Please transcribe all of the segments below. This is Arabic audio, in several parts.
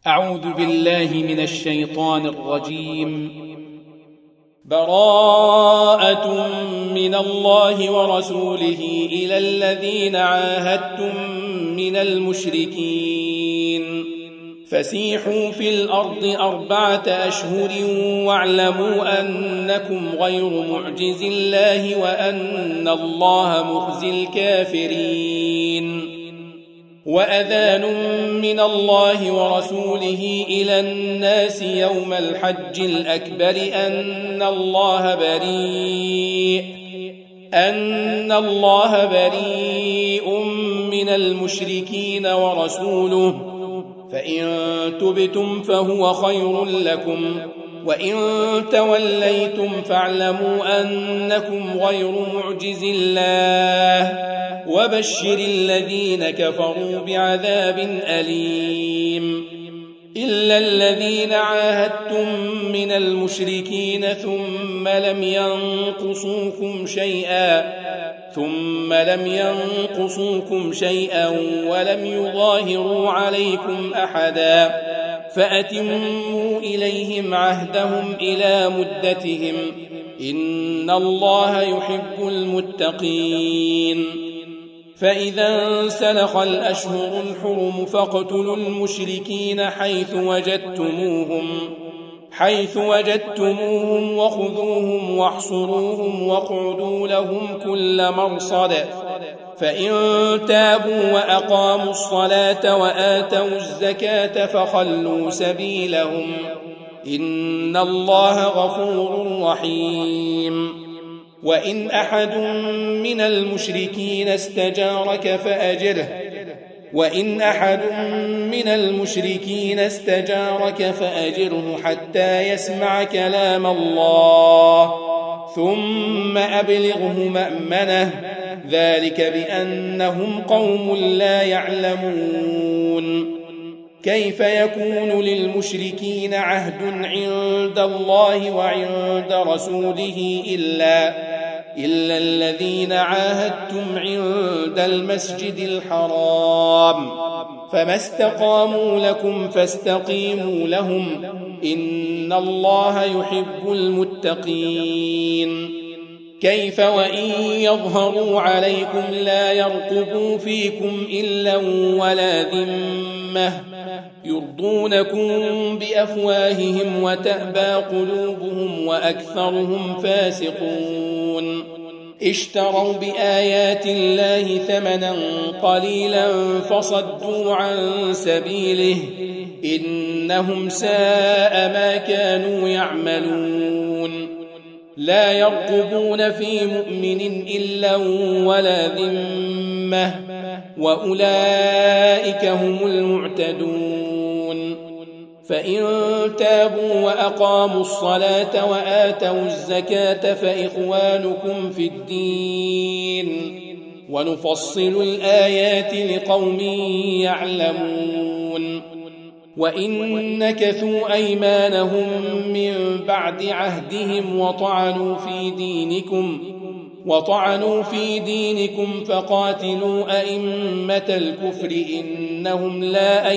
أعوذ بالله من الشيطان الرجيم. براءة من الله ورسوله إلى الذين عاهدتم من المشركين فسيحوا في الأرض 4 أشهر واعلموا أنكم غير معجز الله وأن الله مخزي الكافرين. وأذان من الله ورسوله إلى الناس يوم الحج الأكبر أن الله بريء من المشركين ورسوله، فإن تبتم فهو خير لكم، وإن توليتم فاعلموا أنكم غير معجز الله، وبشر الذين كفروا بعذاب أليم. إلا الذين عاهدتم من المشركين ثم لم ينقصوكم شيئا ولم يظاهروا عليكم أحدا فأتموا إليهم عهدهم إلى مدتهم، إن الله يحب المتقين. فإذا انسلخ الأشهر الحرم فاقتلوا المشركين حيث وجدتموهم وخذوهم واحصروهم واقعدوا لهم كل مرصد، فإن تابوا وأقاموا الصلاة وآتوا الزكاة فخلوا سبيلهم، إن الله غفور رحيم. وإن أحد من المشركين استجارك فأجره حتى يسمع كلام الله ثم أبلغه مأمنه، ذلك بأنهم قوم لا يعلمون. كيف يكون للمشركين عهد عند الله وعند رسوله إلا الذين عاهدتم عند المسجد الحرام، فما استقاموا لكم فاستقيموا لهم، إن الله يحب المتقين. كيف وإن يظهروا عليكم لا يرقبوا فيكم إلا ولا ذمة، يرضونكم بأفواههم وتأبى قلوبهم وأكثرهم فاسقون. اشتروا بآيات الله ثمنا قليلا فصدوا عن سبيله، إنهم ساء ما كانوا يعملون. لا يرقبون في مؤمن إلا ولا ذمة، وأولئك هم المعتدون. فإن تابوا وأقاموا الصلاة وآتوا الزكاة فإخوانكم في الدين، ونفصل الآيات لقوم يعلمون. وإن نكثوا أيمانهم من بعد عهدهم وطعنوا في دينكم فقاتلوا أئمة الكفر إنهم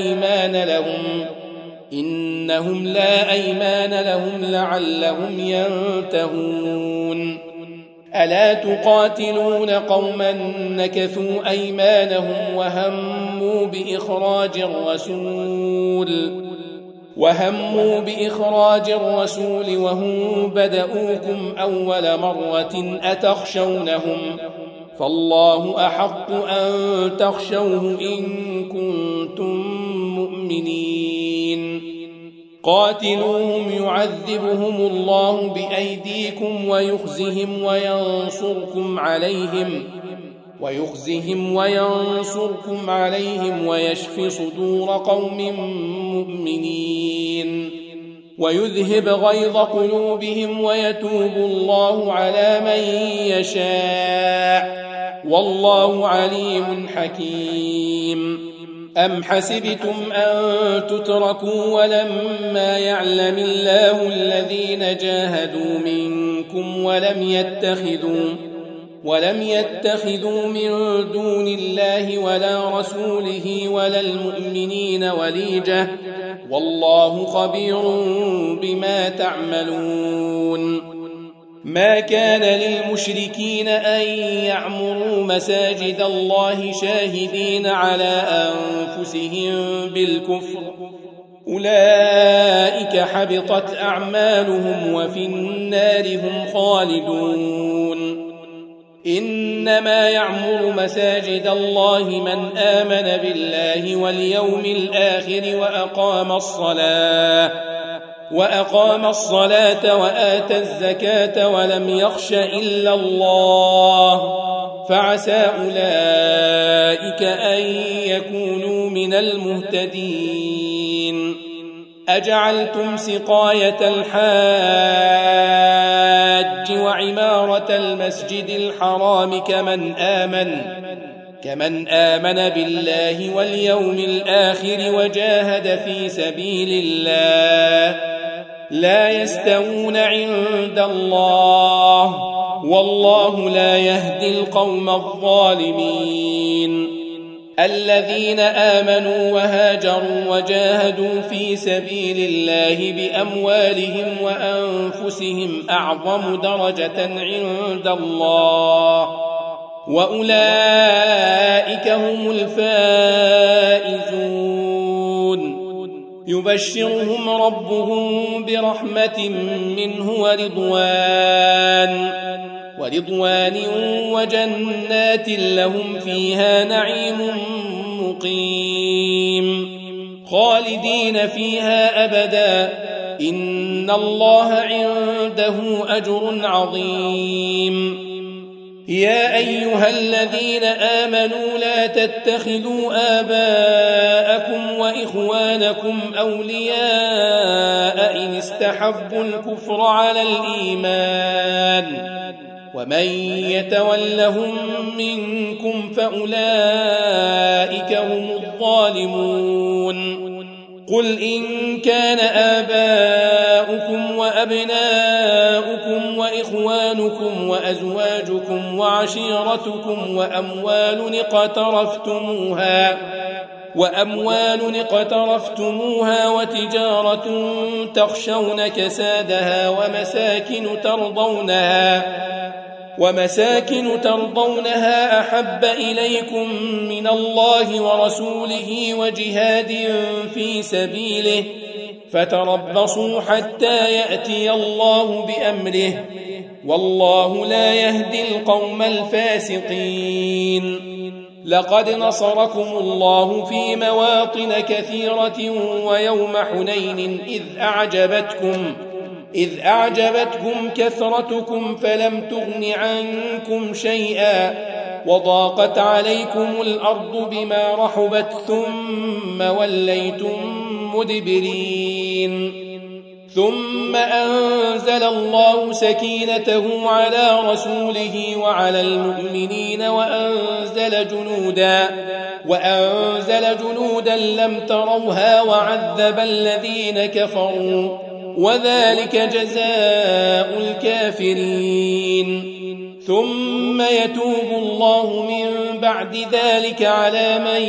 لا أيمان لهم لعلهم ينتهون. ألا تقاتلون قوما نكثوا أيمانهم وهموا بإخراج الرسول وهم بدؤوكم أول مرة أتخشونهم، فالله أحق أن تخشوه إن كنتم مؤمنين. قاتلوهم يعذبهم الله بأيديكم ويخزهم وينصركم عليهم ويشف صدور قوم مؤمنين، ويذهب غيظ قلوبهم ويتوب الله على من يشاء، والله عليم حكيم. أم حسبتم أن تتركوا ولما يعلم الله الذين جاهدوا منكم ولم يتخذوا من دون الله ولا رسوله ولا المؤمنين وليجة والله خبير بما تعملون. ما كان للمشركين أن يعمروا مساجد الله شاهدين على أنفسهم بالكفر، أولئك حبطت أعمالهم وفي النار هم خالدون. إنما يعمر مساجد الله من آمن بالله واليوم الآخر وأقام الصلاة وآتى الزكاة ولم يخش إلا الله، فعسى أولئك أن يكونوا من المهتدين. أجعلتم سقاية الحاج وعمارة المسجد الحرام كمن آمن بالله واليوم الآخر وجاهد في سبيل الله، لا يستوون عند الله، والله لا يهدي القوم الظالمين. الذين آمنوا وهاجروا وجاهدوا في سبيل الله بأموالهم وأنفسهم أعظم درجة عند الله، وأولئك هم الفائزون. يبشرهم ربهم برحمة منه ورضوان وجنات لهم فيها نعيم مقيم خالدين فيها أبدا، إن الله عنده أجر عظيم. يا أيها الذين آمنوا لا تتخذوا آباءكم وإخوانكم أولياء إن استحبوا الكفر على الإيمان، ومن يتولهم منكم فأولئك هم الظالمون. قل إن كان آباؤكم وأبناؤكم وإخوانكم وأزواجكم وعشيرتكم وأموال اقترفتموها وتجارة تخشون كسادها ومساكن ترضونها أحب إليكم من الله ورسوله وجهاد في سبيله فتربصوا حتى يأتي الله بأمره، والله لا يهدي القوم الفاسقين. لقد نصركم الله في مواطن كثيرة ويوم حنين إذ أعجبتكم كثرتكم فلم تغن عنكم شيئا وضاقت عليكم الأرض بما رحبت ثم وليتم مدبرين، ثم أنزل الله سكينته على رسوله وعلى المؤمنين وأنزل جنودا لم تروها وعذب الذين كفروا، وذلك جزاء الكافرين. ثم يتوب الله من بعد ذلك على من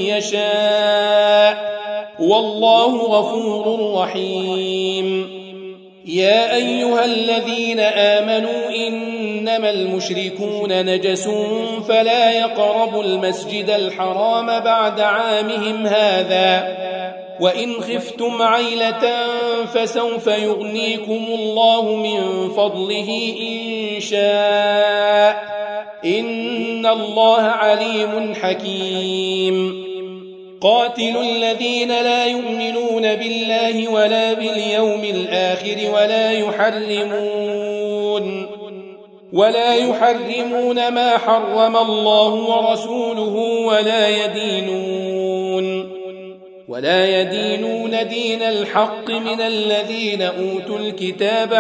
يشاء، والله غفور رحيم. يا أيها الذين آمنوا إنما المشركون نجس فلا يقربوا المسجد الحرام بعد عامهم هذا، وإن خفتم عيلة فسوف يغنيكم الله من فضله إن شاء، إن الله عليم حكيم. قاتلوا الذين لا يؤمنون بالله ولا باليوم الآخر ولا يحرمون ما حرم الله ورسوله ولا يدينون دين الحق من الذين أوتوا الكتاب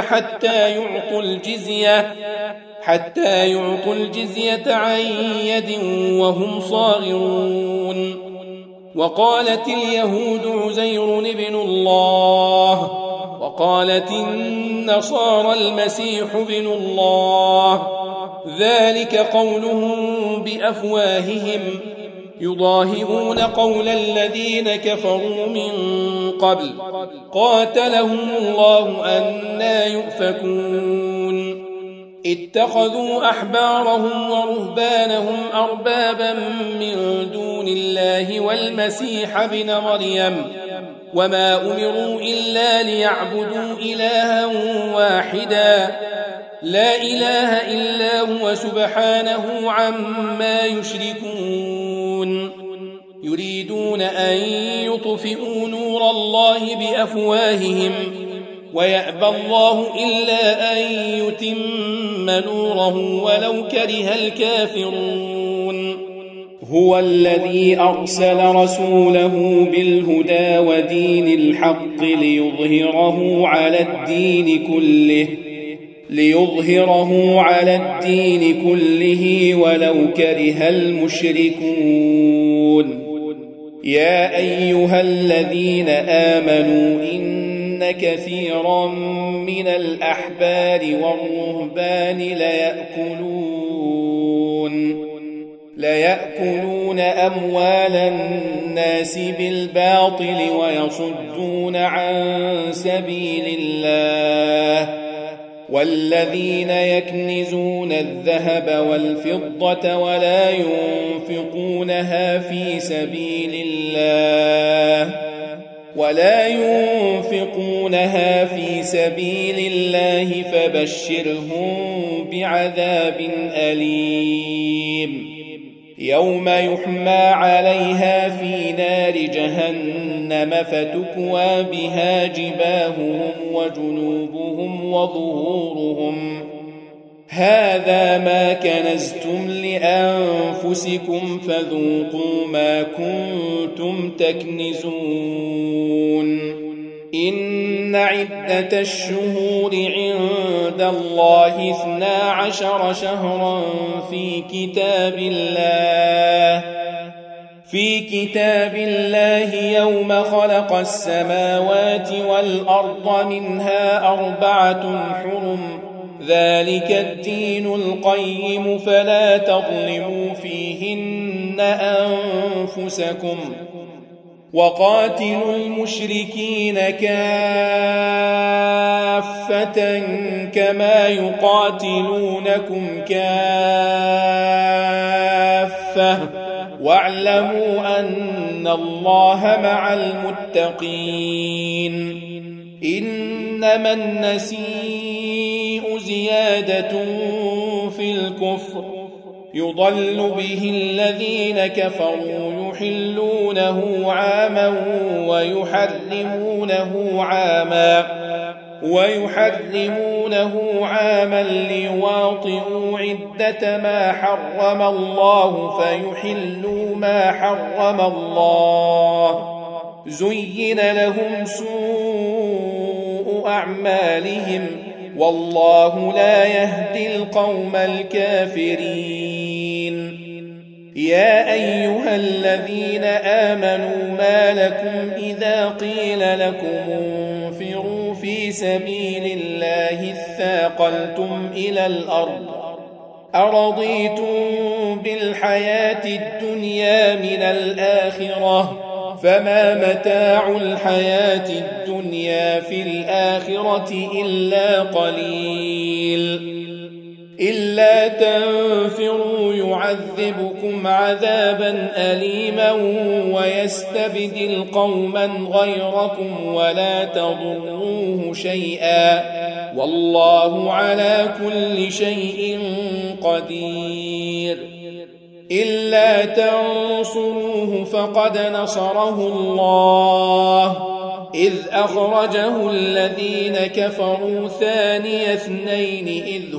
حتى يعطوا الجزية عن يد وهم صاغرون. وقالت اليهود عزير ابن الله، وقالت النصارى المسيح ابن الله، ذلك قولهم بأفواههم، يضاهئون قول الذين كفروا من قبل قاتلهم الله أنى يؤفكون اتخذوا أحبارهم ورهبانهم أربابا من دون الله والمسيح ابن مريم وما أمروا إلا ليعبدوا إلها واحدا لا إله إلا هو سبحانه عما يشركون يريدون أن يطفئوا نور الله بأفواههم ويأبى الله إلا أن يتم نوره ولو كره الكافرون هو الذي أرسل رسوله بالهدى ودين الحق ليظهره على الدين كله ولو كره المشركون يا أيها الذين آمنوا إن كثيرا من الأحبار والرهبان ليأكلون أموال الناس بالباطل ويصدون عن سبيل الله والذين يكنزون الذهب والفضة ولا ينفقونها في سبيل الله فبشرهم بعذاب أليم يوم يحمى عليها في نار جهنم فتكوى بها جباههم وجنوبهم وظهورهم هذا ما كنزتم لأنفسكم فذوقوا ما كنتم تكنزون إن عدة الشهور عند الله 12 شهرا في كتاب الله يوم خلق السماوات والأرض منها 4 حرم ذلك الدين القيم فلا تظلموا فيهن أنفسكم وقاتلوا المشركين كافة كما يقاتلونكم كافة واعلموا أن الله مع المتقين إنما النسيء زيادة في الكفر يضل به الذين كفروا يحلونه عاما ويحرمونه عاما ليواطئوا عدة ما حرم الله فيحلوا ما حرم الله زين لهم سوء أعمالهم والله لا يهدي القوم الكافرين يا أيها الذين آمنوا ما لكم إذا قيل لكم انفروا في سبيل الله اثاقلتم إلى الأرض أرضيتم بالحياة الدنيا من الآخرة فما متاع الحياة الدنيا في الآخرة إلا قليل إلا تنفروا يعذبكم عذابا أليما ويستبدل قوما غيركم ولا تضروه شيئا والله على كل شيء قدير إلا تنصروه فقد نصره الله إذ أخرجه الذين كفروا ثاني اثنين إذ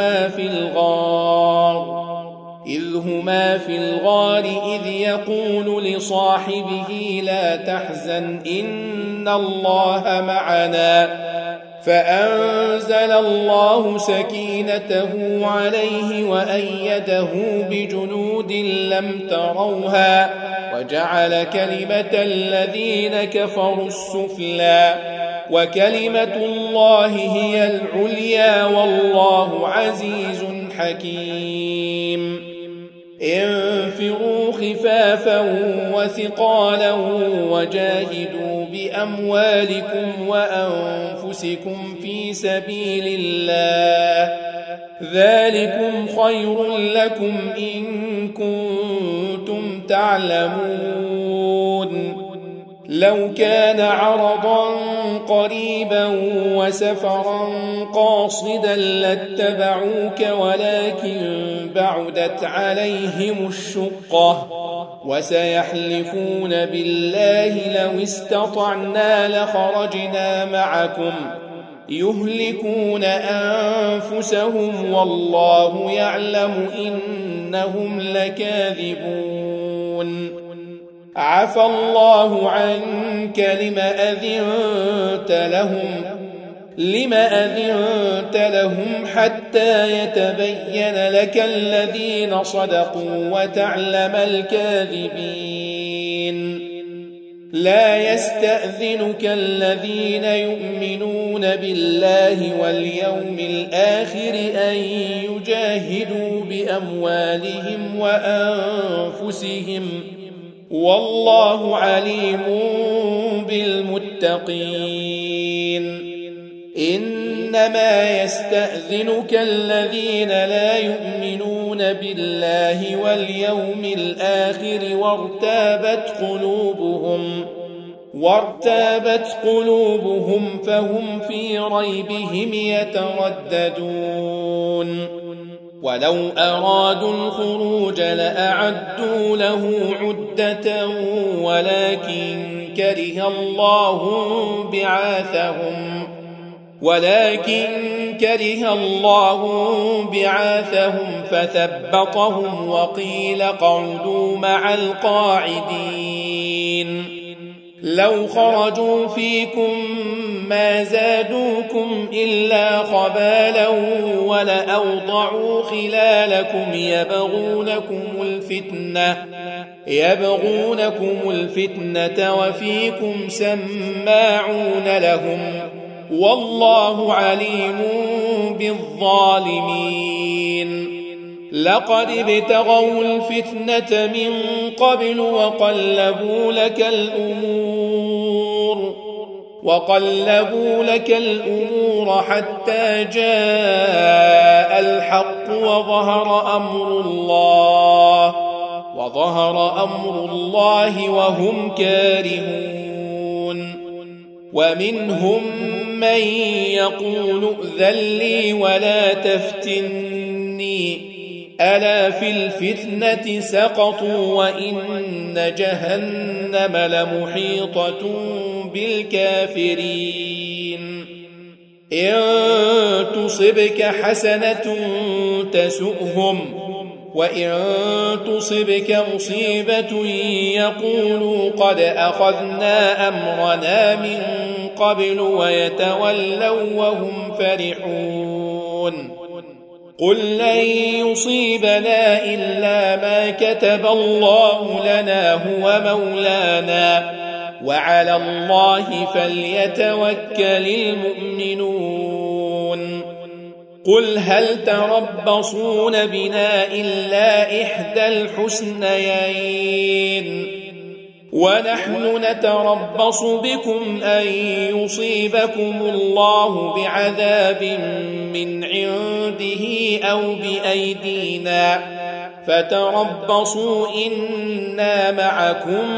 هما في الغار إذ يقول لصاحبه لا تحزن إن الله معنا فأنزل الله سكينته عليه وأيده بجنود لم تروها وجعل كلمة الذين كفروا السفلى وكلمة الله هي العليا والله عزيز حكيم انفروا خفافا وثقالا وجاهدوا بأموالكم وأنفسكم في سبيل الله، ذلكم خير لكم إن كنتم تعلمون. لو كان عرضا قريبا وسفرا قاصدا لاتبعوك ولكن بعدت عليهم الشقة وسيحلفون بالله لو استطعنا لخرجنا معكم يهلكون أنفسهم والله يعلم إنهم لكاذبون. عفى الله عنك لم أذنت لهم حتى يتبين لك الذين صدقوا وتعلم الكاذبين. لا يستأذنك الذين يؤمنون بالله واليوم الآخر أن يجاهدوا بأموالهم وأنفسهم والله عليم بالمتقين. إنما يستأذنك الذين لا يؤمنون بالله واليوم الآخر وارتابت قلوبهم فهم في ريبهم يترددون. ولو أرادوا الخروج لأعدوا له عدة ولكن كره الله بعاثهم فثبطهم وقيل اقعدوا مع القاعدين. لو خرجوا فيكم ما زادوكم إلا خبالا ولأوضعوا خلالكم يبغونكم الفتنة وفيكم سماعون لهم والله عليم بالظالمين. لقد ابتغوا الفتنة من قبل وقلبوا لك الأمور حتى جاء الحق وظهر أمر الله وهم كارهون. ومنهم من يقول ائذن لي ولا تفتني ألا في الفتنة سقطوا وإن جهنم لمحيطة بالكافرين. إن تصبك حسنة تسؤهم وإن تصبك مصيبة يقولوا قد أخذنا أمرنا من قبل ويتولوا وهم فرحون. قل لن يصيبنا إلا ما كتب الله لنا هو مولانا وعلى الله فليتوكل المؤمنون. قل هل تربصون بنا إلا إحدى الحسنيين ونحن نتربص بكم أن يصيبكم الله بعذاب من عنده أو بأيدينا فتربصوا إنا معكم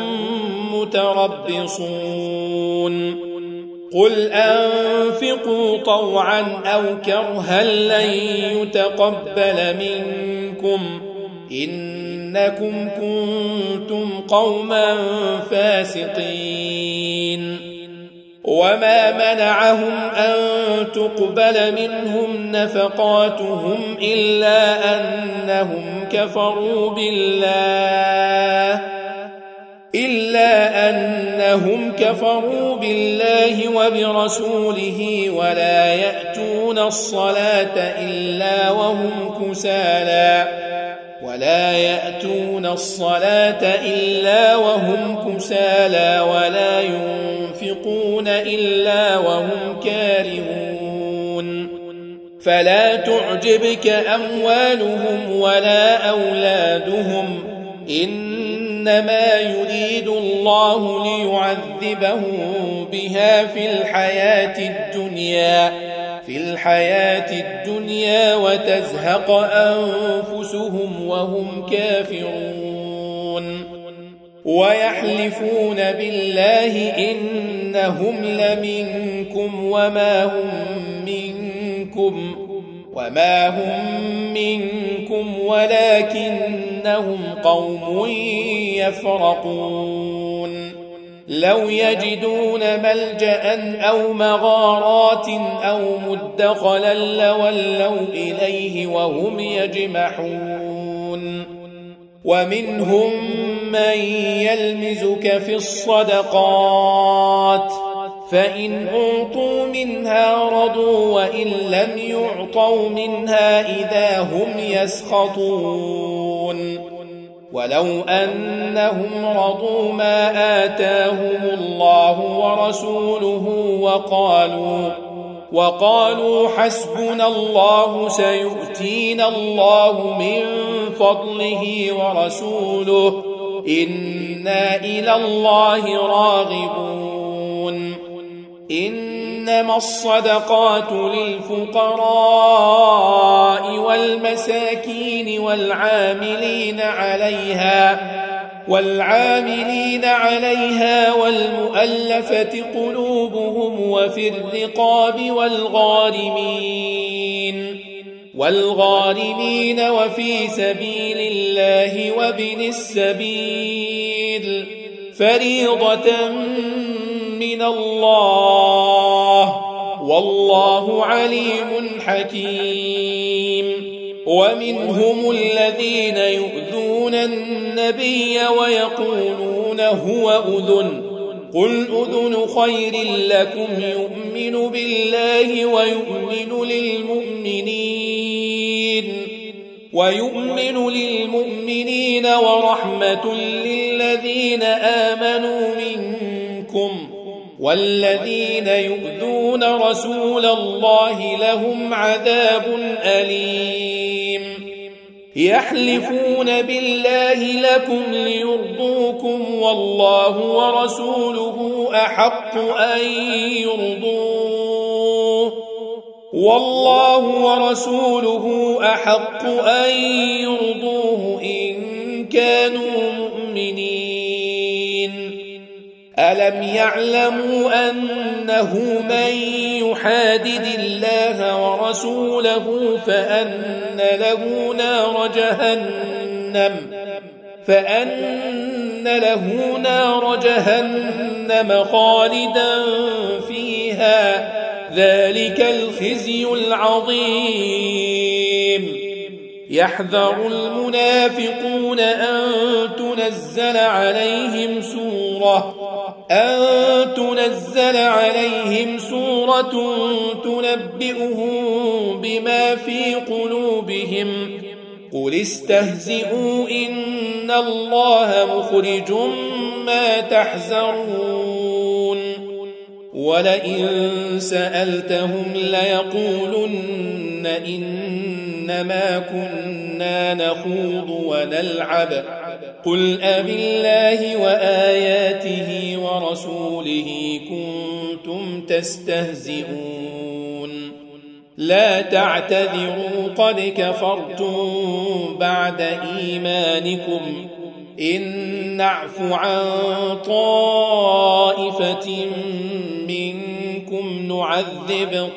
متربصون. قل أنفقوا طوعا أو كرها لن يتقبل منكم إنكم كنتم قوما فاسقين. وما منعهم أن تقبل منهم نفقاتهم إلا أنهم كفروا بالله وبرسوله ولا يأتون الصلاة إلا وهم كسالى ولا ينفقون إلا وهم كارهون. فلا تعجبك أموالهم ولا أولادهم إنما يريد الله ليعذبهم بها في الحياة الدنيا وتزهق أنفسهم وهم كافرون ويحلفون بالله إنهم لمنكم وما هم منكم ولكنهم قوم يفرقون لو يجدون ملجأ أو مغارات أو مدخلا لولوا إليه وهم يجمحون ومنهم من يلمزك في الصدقات فإن أعطوا منها رضوا وإن لم يعطوا منها إذا هم يسخطون ولو أنهم رضوا ما آتاهم الله ورسوله وقالوا حسبنا الله سيؤتينا الله من فضله ورسوله إنا إلى الله راغبون إنما الصدقات للفقراء والمساكين والعاملين عليها والمؤلفة قلوبهم وفي الرقاب والغارمين وفي سبيل الله وابن السبيل فريضة من الله والله عليم حكيم ومنهم الذين يؤذون النبي ويقولون هو أذن قل أذن خير لكم يؤمن بالله ويؤمن للمؤمنين ورحمة للذين آمنوا منكم والذين يؤذون رسول الله لهم عذاب أليم يحلفون بالله لكم ليرضوكم والله ورسوله أحق أن يرضوه إن كانوا مؤمنين ألم يعلموا أنه من يحادد الله ورسوله فأن له نار جهنم خالدا فيها ذلك الخزي العظيم يحذر المنافقون أن تنزل عليهم سورة تنبئهم بما في قلوبهم قل استهزئوا إن الله مخرج ما تحذرون ولئن سألتهم ليقولن إنما كنا نخوض ونلعب قل أبالله وآياته ورسوله كنتم تستهزئون لا تعتذروا قد كفرتم بعد إيمانكم إن نعف عن طائفة منكم نعذب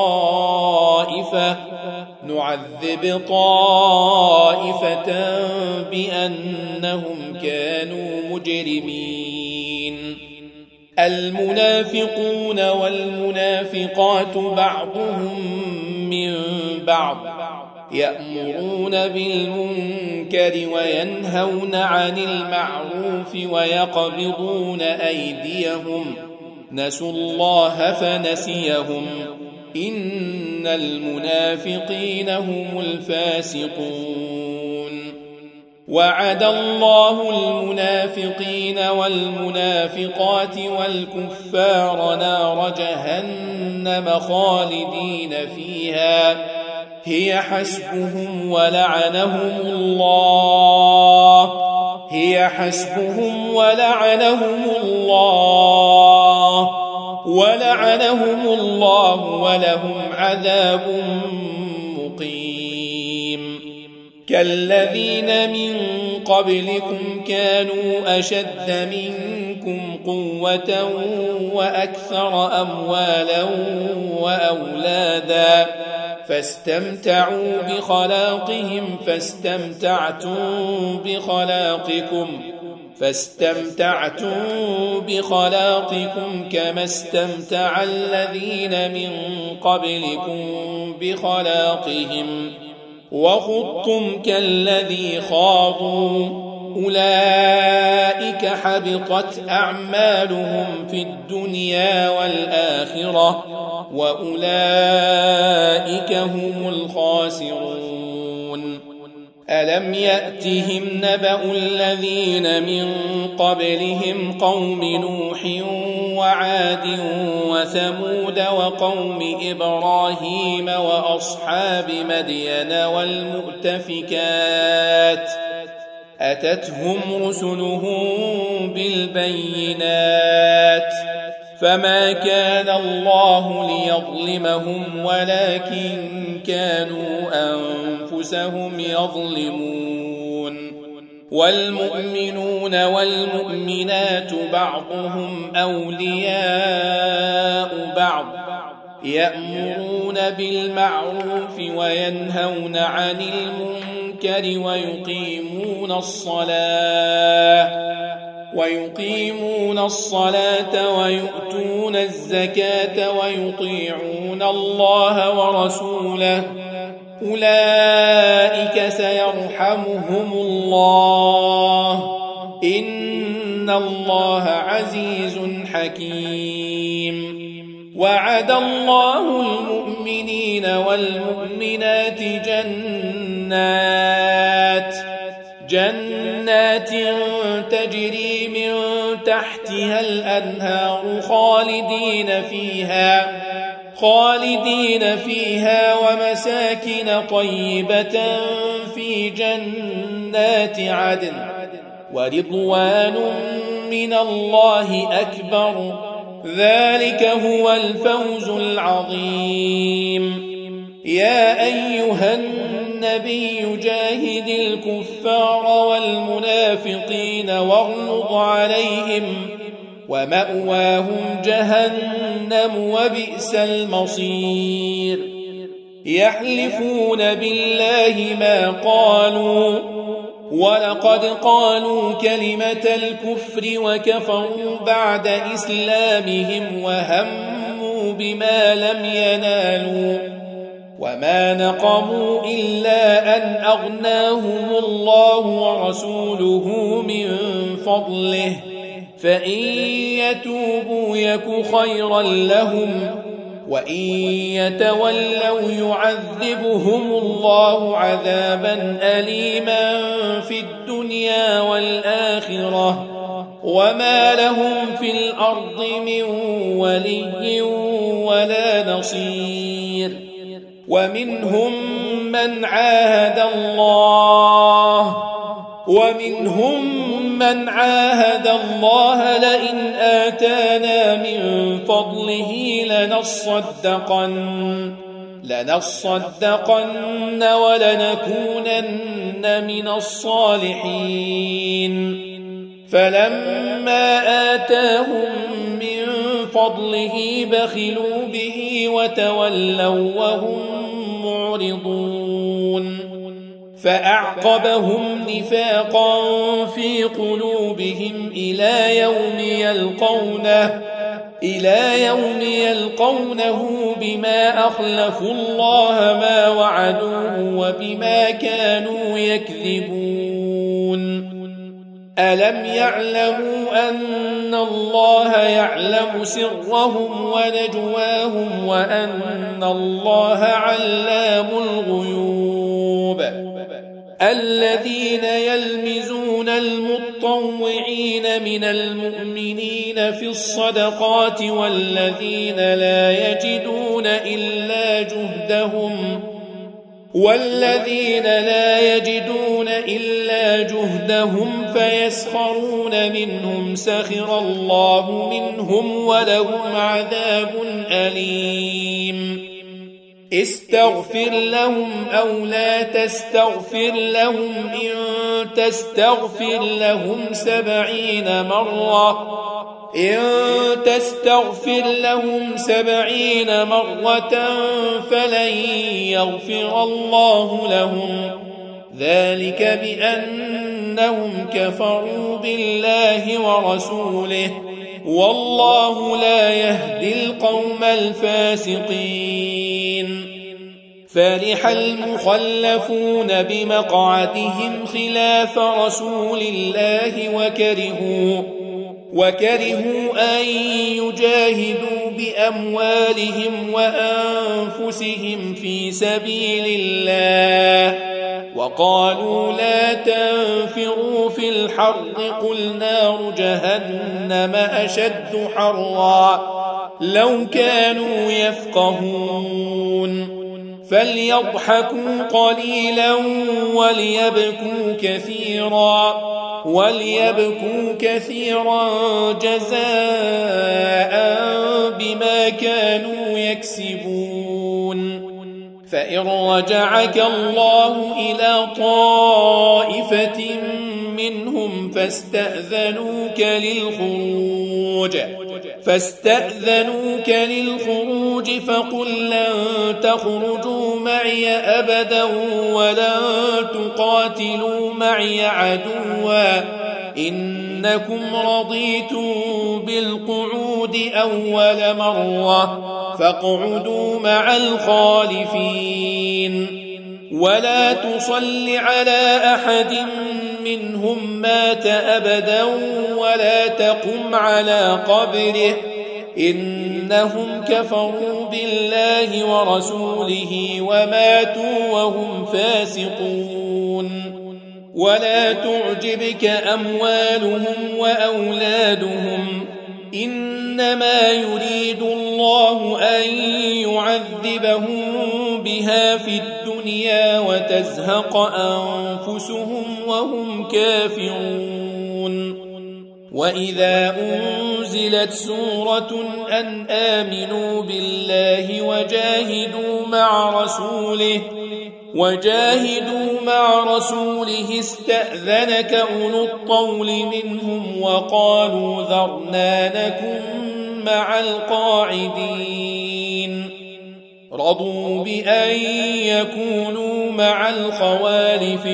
طائفة بأنهم كانوا مجرمين المنافقون والمنافقات بعضهم من بعض يأمرون بالمنكر وينهون عن المعروف ويقبضون أيديهم نسوا الله فنسيهم إن المنافقين هم الفاسقون وعد الله المنافقين والمنافقات والكفار نار جهنم خالدين فيها هي حسبهم ولعنهم الله ولهم عذاب مقيم كالذين من قبلكم كانوا أشد منكم قوة وأكثر أموالا وأولادا فاستمتعوا بخلاقهم فاستمتعتم بخلاقكم كما استمتع الذين من قبلكم بخلاقهم وخضتم كالذي خاضوا أولئك حبطت أعمالهم في الدنيا والآخرة وأولئك هم الخاسرون ألم يأتهم نبأ الذين من قبلهم قوم نوح وعاد وثمود وقوم إبراهيم وأصحاب مدين والمؤتفكات أتتهم رسلهم بالبينات فما كان الله ليظلمهم ولكن كانوا أنفسهم يظلمون والمؤمنون والمؤمنات بعضهم أولياء بعض يأمرون بالمعروف وينهون عن المنكر ويقيمون الصلاة ويؤتون الزكاة ويطيعون الله ورسوله أولئك سيرحمهم الله إن الله عزيز حكيم وعد الله المؤمنين والمؤمنات جنات تجري من تحتها الأنهار خالدين فيها ومساكن طيبة في جنات عدن ورضوان من الله أكبر ذلك هو الفوز العظيم يا أيها النبي جاهد الكفار والمنافقين واغلظ عليهم ومأواهم جهنم وبئس المصير يحلفون بالله ما قالوا ولقد قالوا كلمة الكفر وكفروا بعد إسلامهم وهموا بما لم ينالوا وما نقموا إلا أن أغناهم الله ورسوله من فضله فإن يتوبوا يك خيرا لهم وإن يتولوا يعذبهم الله عذابا أليما في الدنيا والآخرة وما لهم في الأرض من ولي ولا نصير ومنهم من عاهد الله لئن آتانا من فضله لنصدقن ولنكونن من الصالحين فلما آتاهم من فضله بخلوا به وتولوا وهم معرضون فأعقبهم نفاقا في قلوبهم إلى يوم يلقونه بما أخلفوا الله ما وعدوه وبما كانوا يكذبون ألم يعلموا أن الله يعلم سرهم ونجواهم وأن الله علام الغيوب الذين يلمزون المتطوعين من المؤمنين في الصدقات والذين لا يجدون إلا جهدهم فيسخرون منهم سخر الله منهم ولهم عذاب أليم استغفر لهم أو لا تستغفر لهم إن تستغفر لهم 70 مرة فلن يغفر الله لهم ذلك بأنهم كفروا بالله ورسوله والله لا يهدي القوم الفاسقين فرح المخلفون بمقعدهم خلاف رسول الله وكرهوا أن يجاهدوا بأموالهم وأنفسهم في سبيل الله وقالوا لا تنفروا في الحر قل نار جهنم أشد حرا لو كانوا يفقهون فليضحكوا قليلا وليبكوا كثيرا جزاء بما كانوا يكسبون فإن رجعك الله إلى طائفة منهم فاستأذنوك للخروج فقل لن تخرجوا معي أبدا ولن تقاتلوا معي عدوا إنكم رضيتم بالقعود أول مرة فاقعدوا مع الخالفين ولا تصل على أحد منهم مات أبدا ولا تقم على قبره إنهم كفروا بالله ورسوله وماتوا وهم فاسقون ولا تعجبك أموالهم وأولادهم إنما يريد الله أن يعذبهم بها في الدنيا وتزهق أنفسهم وهم كافرون وإذا أنزلت سورة أن آمنوا بالله وجاهدوا مع رسوله استأذنك أولو الطول منهم وقالوا ذرنا نكن مع القاعدين رضوا بأن يكونوا مع الخوالف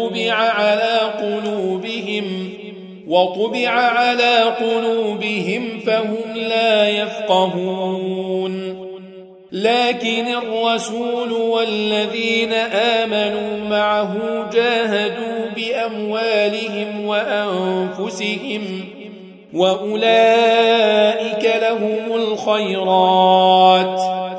وطبع على قلوبهم فهم لا يفقهون لكن الرسول والذين آمنوا معه جاهدوا بأموالهم وأنفسهم وأولئك لهم الخيرات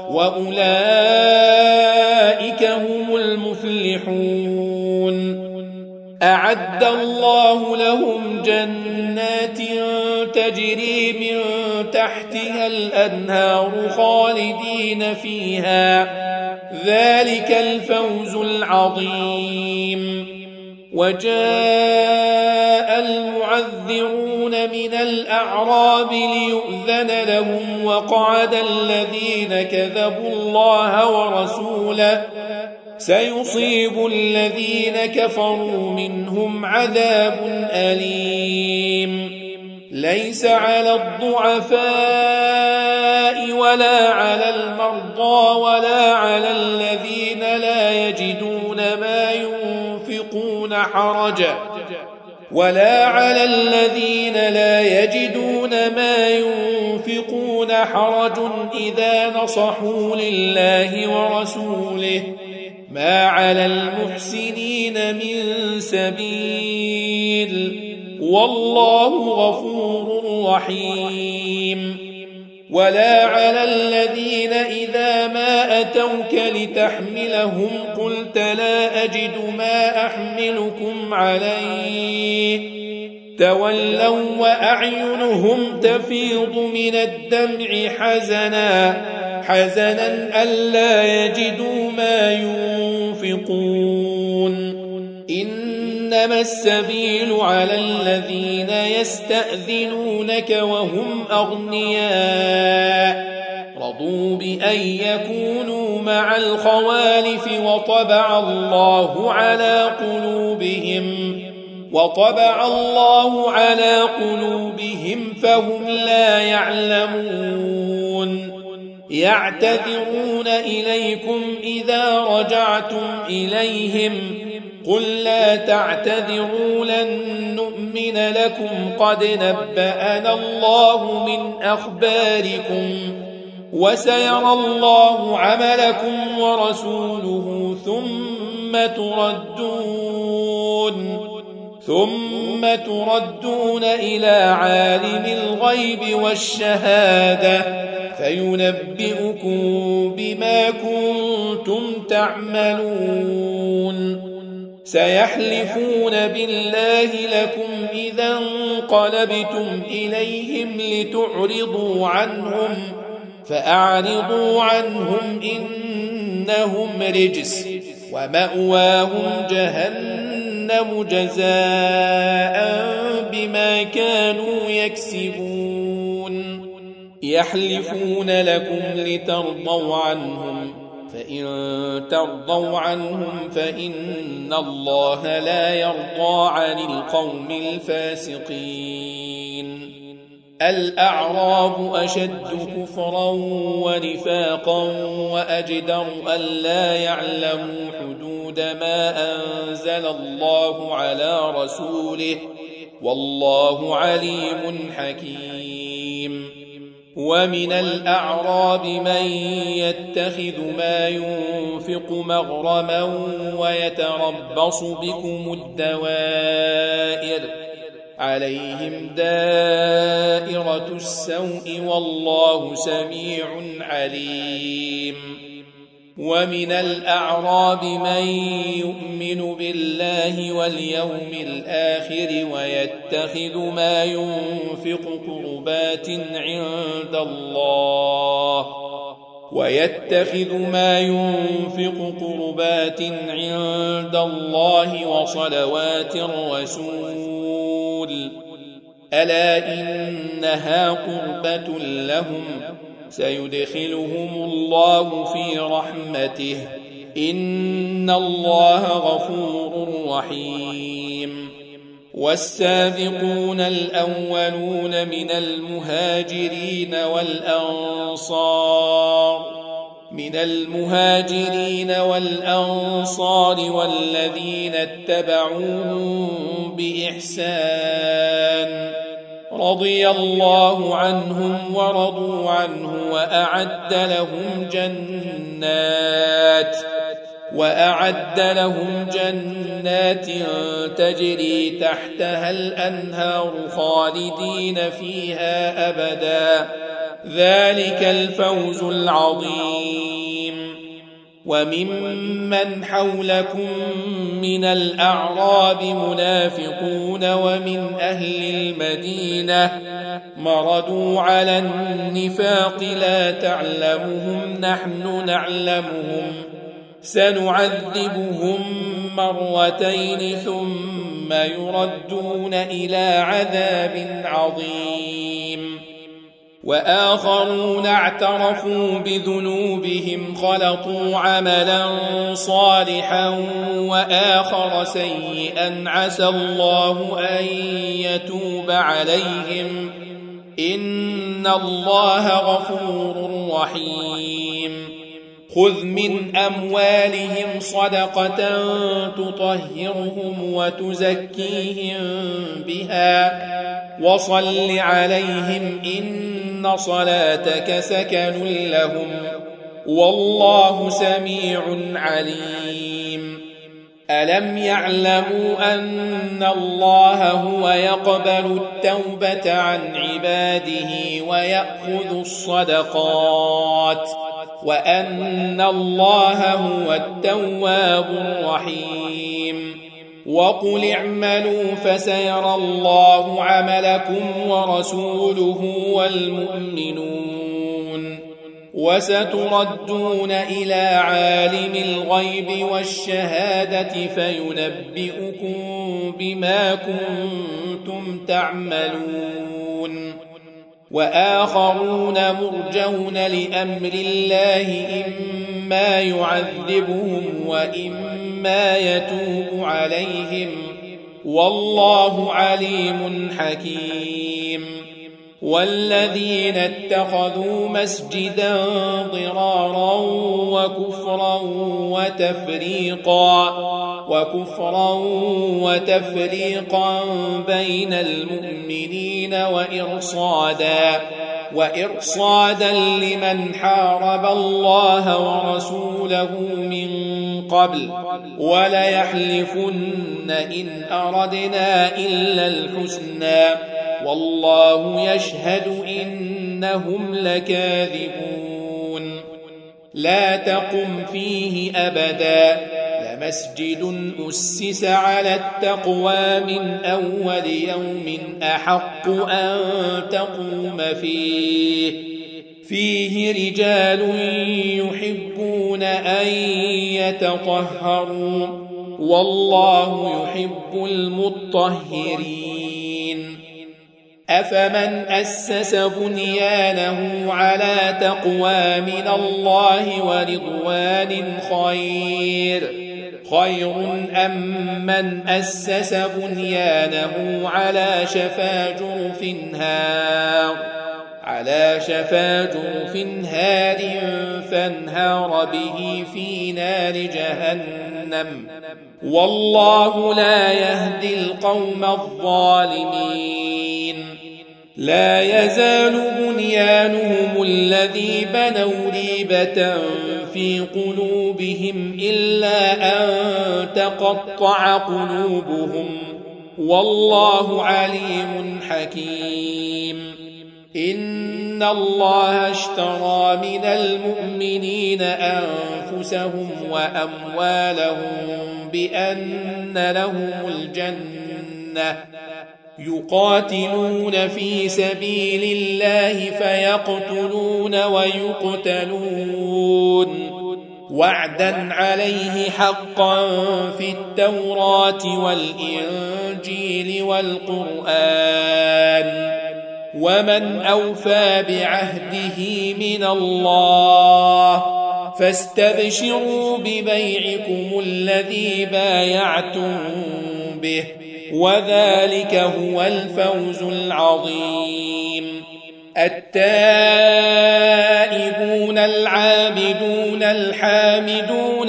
وأولئك هم المفلحون أعد الله لهم جنات تجري من تحتها الأنهار خالدين فيها ذلك الفوز العظيم وجاء المعذرون من الأعراب ليؤذن لهم وقعد الذين كذبوا الله ورسوله سيصيب الذين كفروا منهم عذاب أليم ليس على الضعفاء ولا على المرضى ولا على الذين لا يجدون ما ينفقون حرج إذا نصحوا لله ورسوله ما على المحسنين من سبيل والله غفور رحيم ولا على الذين إذا ما أتوك لتحملهم قلت لا أجد ما أحملكم عليه تولوا وأعينهم تفيض من الدمع حزنا ألا يجدوا ما ينفقون. إنما السبيل على الذين يستأذنونك وهم أغنياء رضوا بأن يكونوا مع الخوالف وطبع الله على قلوبهم فهم لا يعلمون. يعتذرون إليكم إذا رجعتم إليهم قل لا تعتذروا لن نؤمن لكم قد نبأنا الله من أخباركم وسيرى الله عملكم ورسوله ثم تردون إلى عالم الغيب والشهادة فينبئكم بما كنتم تعملون. سيحلفون بالله لكم إذا انقلبتم إليهم لتعرضوا عنهم فأعرضوا عنهم إنهم رجس ومأواهم جهنم جزاء بما كانوا يكسبون. يحلفون لكم لترضوا عنهم فإن ترضوا عنهم فإن الله لا يرضى عن القوم الفاسقين. الأعراب أشد كفرا ونفاقا وأجدر ألا يعلموا حدود ما أنزل الله على رسوله والله عليم حكيم. ومن الأعراب من يتخذ ما ينفق مغرما ويتربص بكم الدوائر عليهم دائرة السوء والله سميع عليم. ومن الأعراب من يؤمن بالله واليوم الآخر ويتخذ ما ينفق قربات عند الله وصلوات الرسول ألا إنها قربة لهم سيدخلهم الله في رحمته إن الله غفور رحيم. والسابقون الأولون من المهاجرين والأنصار والذين اتبعوهم بإحسان رضي الله عنهم ورضوا عنه وأعد لهم جنات تجري تحتها الأنهار خالدين فيها أبدا ذلك الفوز العظيم. وممن حولكم من الأعراب منافقون ومن أهل المدينة مردوا على النفاق لا تعلمهم نحن نعلمهم سنعذبهم مرتين ثم يردون إلى عذاب عظيم. وآخرون اعترفوا بذنوبهم خلطوا عملا صالحا وآخر سيئا عسى الله أن يتوب عليهم إن الله غفور رحيم. خذ من أموالهم صدقة تطهرهم وتزكيهم بها وصل عليهم إن صلاتك سكن لهم والله سميع عليم. ألم يعلموا أن الله هو يقبل التوبة عن عباده ويأخذ الصدقات وأن الله هو التواب الرحيم. وقل اعملوا فسيرى الله عملكم ورسوله والمؤمنون وستردون إلى عالم الغيب والشهادة فينبئكم بما كنتم تعملون وآخرون مرجون لأمر الله إما يعذبهم وإما يتوب عليهم والله عليم حكيم والذين اتخذوا مسجدا ضرارا وكفرا بين المؤمنين وإرصادا لمن حارب الله ورسوله من قبل وليحلفن إن أردنا إلا الحسنى والله يشهد إنهم لكاذبون لا تقم فيه أبدا لمسجد أسس على التقوى من أول يوم أحق أن تقوم فيه رجال يحبون أن يتطهروا والله يحب المطهرين أفمن أسس بنيانه على تقوى من الله ورضوان خير أم من أسس بنيانه على شفا جرف هار فانهار به في نار جهنم والله لا يهدي القوم الظالمين لا يزال بنيانهم الذي بنوا ريبة في قلوبهم إلا أن تقطع قلوبهم والله عليم حكيم إن الله اشترى من المؤمنين أنفسهم وأموالهم بأن لهم الجنة يقاتلون في سبيل الله فيقتلون ويقتلون وعدا عليه حقا في التوراة والإنجيل والقرآن ومن أوفى بعهده من الله فاستبشروا ببيعكم الذي بايعتم به وذلك هو الفوز العظيم التائبون العابدون الحامدون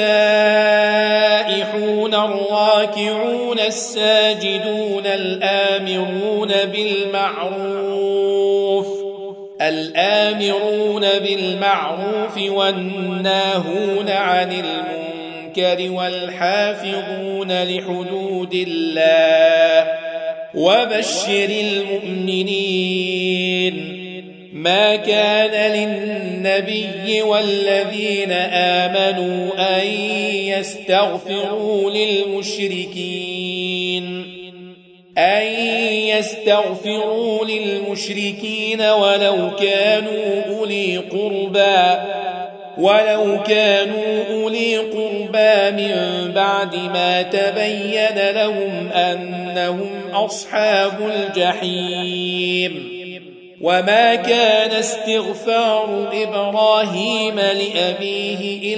السائحون الراكعون الساجدون الآمرون بالمعروف والناهون عن المنكر والحافظون لحدود الله وبشر المؤمنين ما كان للنبي والذين آمنوا أن يستغفروا للمشركين ولو كانوا أولي قربى من بعد ما تبين لهم أنهم أصحاب الجحيم وما كان استغفار إبراهيم لأبيه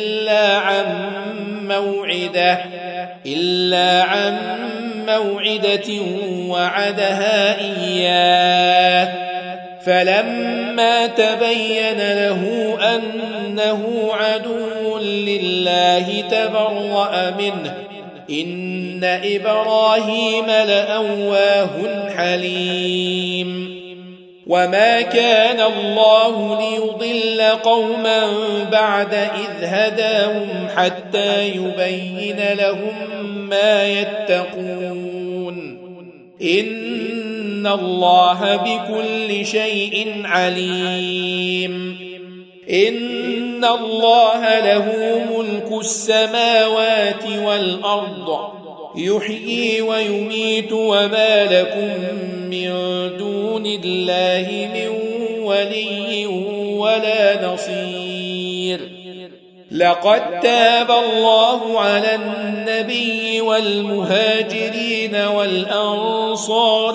إلا عن موعدة وعدها إياه فلما تبين له أنه عدو لله تبرأ منه إن إبراهيم لأواه حليم وما كان الله ليضل قوما بعد إذ هداهم حتى يبين لهم ما يتقون إن الله بكل شيء عليم إن الله له ملك السماوات والأرض يحيي ويميت وما لكم من دون الله من ولي ولا نصير. لقد تاب الله على النبي والمهاجرين والأنصار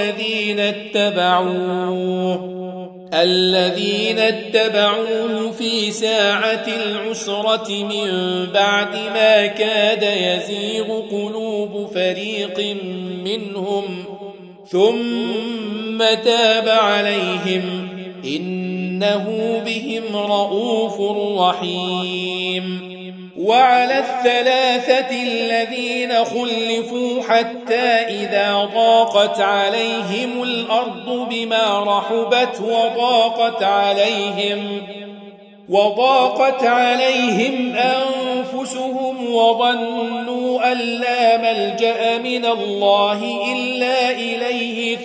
الذين اتبعوه في ساعة العسرة من بعد ما كاد يزيغ قلوب فريق منهم ثم تاب عليهم إنه بهم رؤوف رحيم. وعلى الثلاثة الذين خلفوا حتى إذا ضاقت عليهم الأرض بما رحبت وضاقت عليهم أنفسهم وظنوا أن لا ملجأ من الله إلا إليه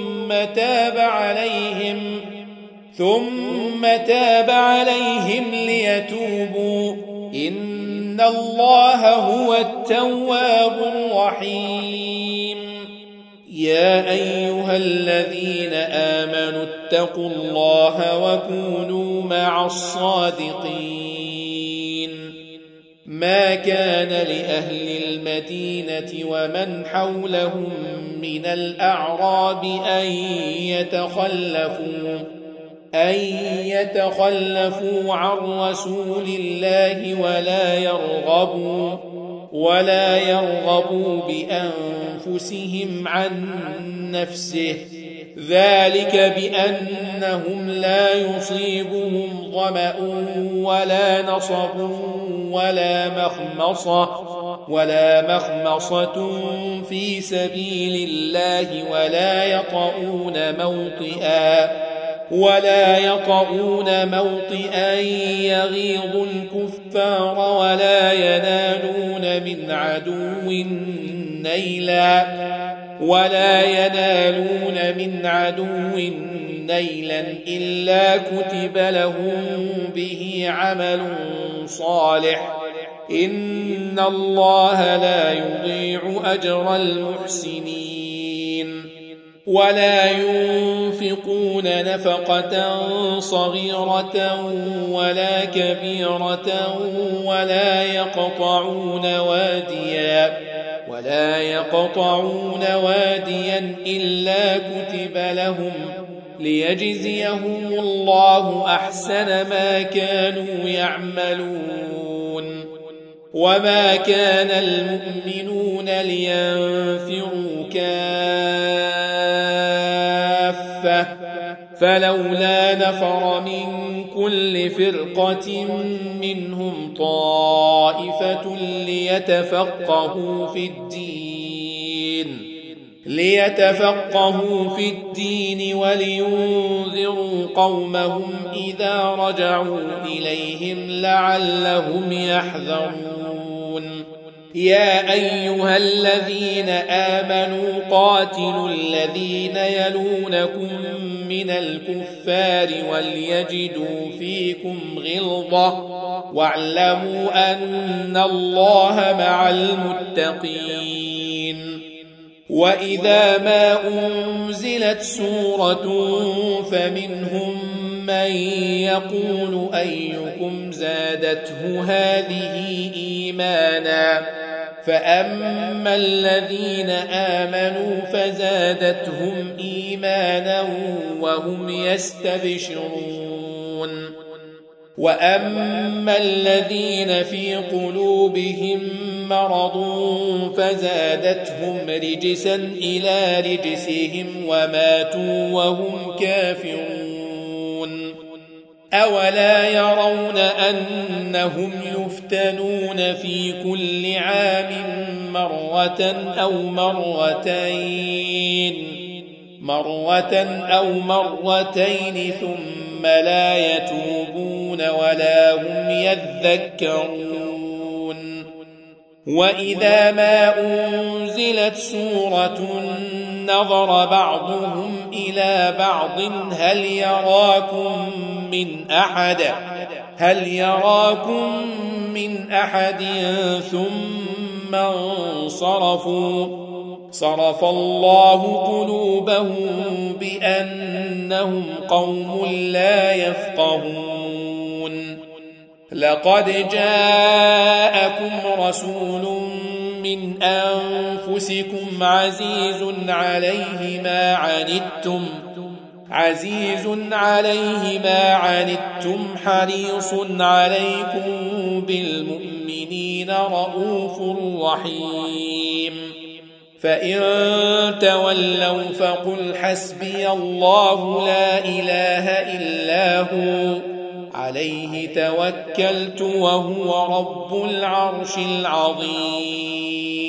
ثم تاب عليهم ليتوبوا إن الله هو التواب الرحيم. يا أيها الذين آمنوا اتقوا الله وكونوا مع الصادقين. ما كان لأهل المدينة ومن حولهم من الأعراب أن يتخلفوا عن رسول الله ولا يرغبوا بأنفسهم عن نفسه، ذلك بأنهم لا يصيبهم ظمأ ولا نصب ولا مخمصة في سبيل الله ولا يطؤون موطئا يغيظ الكفار ولا ينالون من عدو نيلا إلا كتب لهم به عمل صالح إن الله لا يضيع أجر المحسنين. ولا ينفقون نفقة صغيرة ولا كبيرة ولا يقطعون واديا إلا كتب لهم ليجزيهم الله أحسن ما كانوا يعملون. وما كان المؤمنون لينفروا كافة فلولا نفر من كل فرقة منهم طائفة ليتفقهوا في الدين ولينذروا قومهم إذا رجعوا إليهم لعلهم يحذرون. يا أيها الذين آمنوا قاتلوا الذين يلونكم من الكفار وليجدوا فيكم غلظة واعلموا أن الله مع المتقين. وإذا ما أنزلت سورة فمنهم من يقول أيكم زادته هذه إيمانا فأما الذين آمنوا فزادتهم إيمانا وهم يستبشرون. وأما الذين في قلوبهم مرض فزادتهم رجسا إلى رجسهم وماتوا وهم كافرون. أولا يرون أنهم يفتنون في كل عام مرة أو مرتين ثم لا يتوبون ولا هم يذكرون. وإذا ما أنزلت سورة نظر بعضهم إلى بعض هل يراكم من أحد ثم ثم انصرفوا صرف الله قلوبهم بأنهم قوم لا يفقهون لقد جاءكم رسول من أنفسكم عزيز عليه ما عنتم حريص عليكم بالمؤمنين رؤوف رحيم فإن تولوا فقل حسبي الله لا إله إلا هو عليه توكلت وهو رب العرش العظيم